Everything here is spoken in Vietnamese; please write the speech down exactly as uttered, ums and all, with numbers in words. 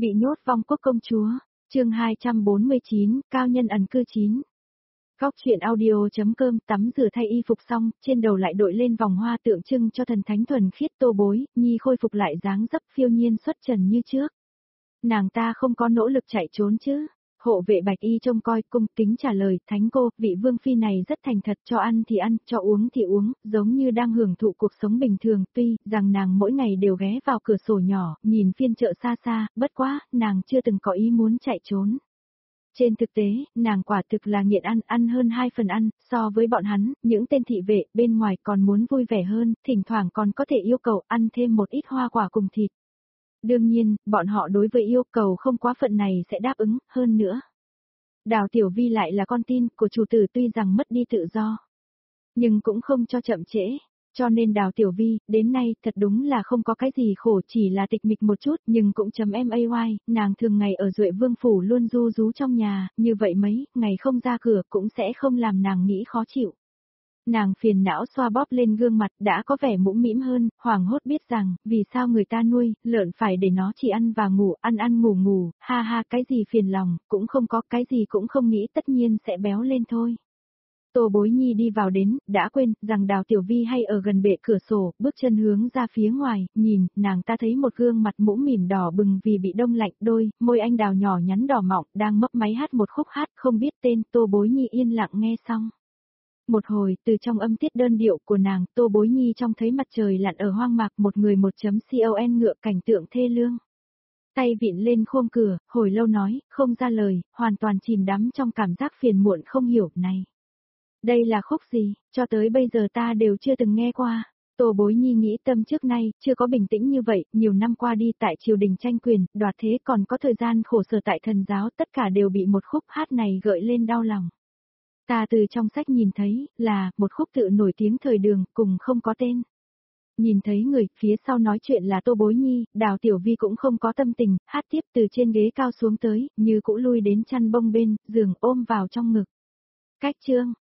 Bị nhốt vong quốc công chúa, chương hai trăm bốn mươi chín, cao nhân ẩn cư chín. Góc chuyện audio.com tắm rửa thay y phục xong, trên đầu lại đội lên vòng hoa tượng trưng cho thần thánh thuần khiết Tô Bối, Nhi khôi phục lại dáng dấp phiêu nhiên xuất trần như trước. Nàng ta không có nỗ lực chạy trốn chứ. Hộ vệ bạch y trông coi cung kính trả lời, thánh cô, vị vương phi này rất thành thật, cho ăn thì ăn, cho uống thì uống, giống như đang hưởng thụ cuộc sống bình thường, tuy rằng nàng mỗi ngày đều ghé vào cửa sổ nhỏ, nhìn phiên chợ xa xa, bất quá, nàng chưa từng có ý muốn chạy trốn. Trên thực tế, nàng quả thực là nghiện ăn, ăn hơn hai phần ăn, so với bọn hắn, những tên thị vệ bên ngoài còn muốn vui vẻ hơn, thỉnh thoảng còn có thể yêu cầu ăn thêm một ít hoa quả cùng thịt. Đương nhiên, bọn họ đối với yêu cầu không quá phận này sẽ đáp ứng, hơn nữa. Đào Tiểu Vi lại là con tin của chủ tử tuy rằng mất đi tự do, nhưng cũng không cho chậm trễ, cho nên Đào Tiểu Vi, đến nay, thật đúng là không có cái gì khổ, chỉ là tịch mịch một chút, nhưng cũng chấm em a y, nàng thường ngày ở Duệ Vương Phủ luôn ru rú trong nhà, như vậy mấy, ngày không ra cửa cũng sẽ không làm nàng nghĩ khó chịu. Nàng phiền não xoa bóp lên gương mặt đã có vẻ mũm mĩm hơn, hoảng hốt biết rằng, vì sao người ta nuôi, lợn phải để nó chỉ ăn và ngủ, ăn ăn ngủ ngủ, ha ha cái gì phiền lòng, cũng không có, cái gì cũng không nghĩ tất nhiên sẽ béo lên thôi. Tô Bối Nhi đi vào đến, đã quên, rằng Đào Tiểu Vi hay ở gần bệ cửa sổ, bước chân hướng ra phía ngoài, nhìn, nàng ta thấy một gương mặt mũm mỉm đỏ bừng vì bị đông lạnh, đôi, môi anh đào nhỏ nhắn đỏ mọng, đang mấp máy hát một khúc hát, không biết tên, Tô Bối Nhi yên lặng nghe xong. Một hồi, từ trong âm tiết đơn điệu của nàng, Tô Bối Nhi trông thấy mặt trời lặn ở hoang mạc một người một chấm con ngựa cảnh tượng thê lương. Tay vịn lên khung cửa, hồi lâu nói, không ra lời, hoàn toàn chìm đắm trong cảm giác phiền muộn không hiểu này. Đây là khúc gì, cho tới bây giờ ta đều chưa từng nghe qua. Tô Bối Nhi nghĩ tâm trước nay, chưa có bình tĩnh như vậy, nhiều năm qua đi tại triều đình tranh quyền, đoạt thế còn có thời gian khổ sở tại thần giáo, tất cả đều bị một khúc hát này gợi lên đau lòng. Ta từ trong sách nhìn thấy, là, một khúc tự nổi tiếng thời đường, cùng không có tên. Nhìn thấy người, phía sau nói chuyện là Tô Bối Nhi, Đào Tiểu Vi cũng không có tâm tình, hát tiếp từ trên ghế cao xuống tới, như cũ lui đến chăn bông bên, giường ôm vào trong ngực. Cách chương,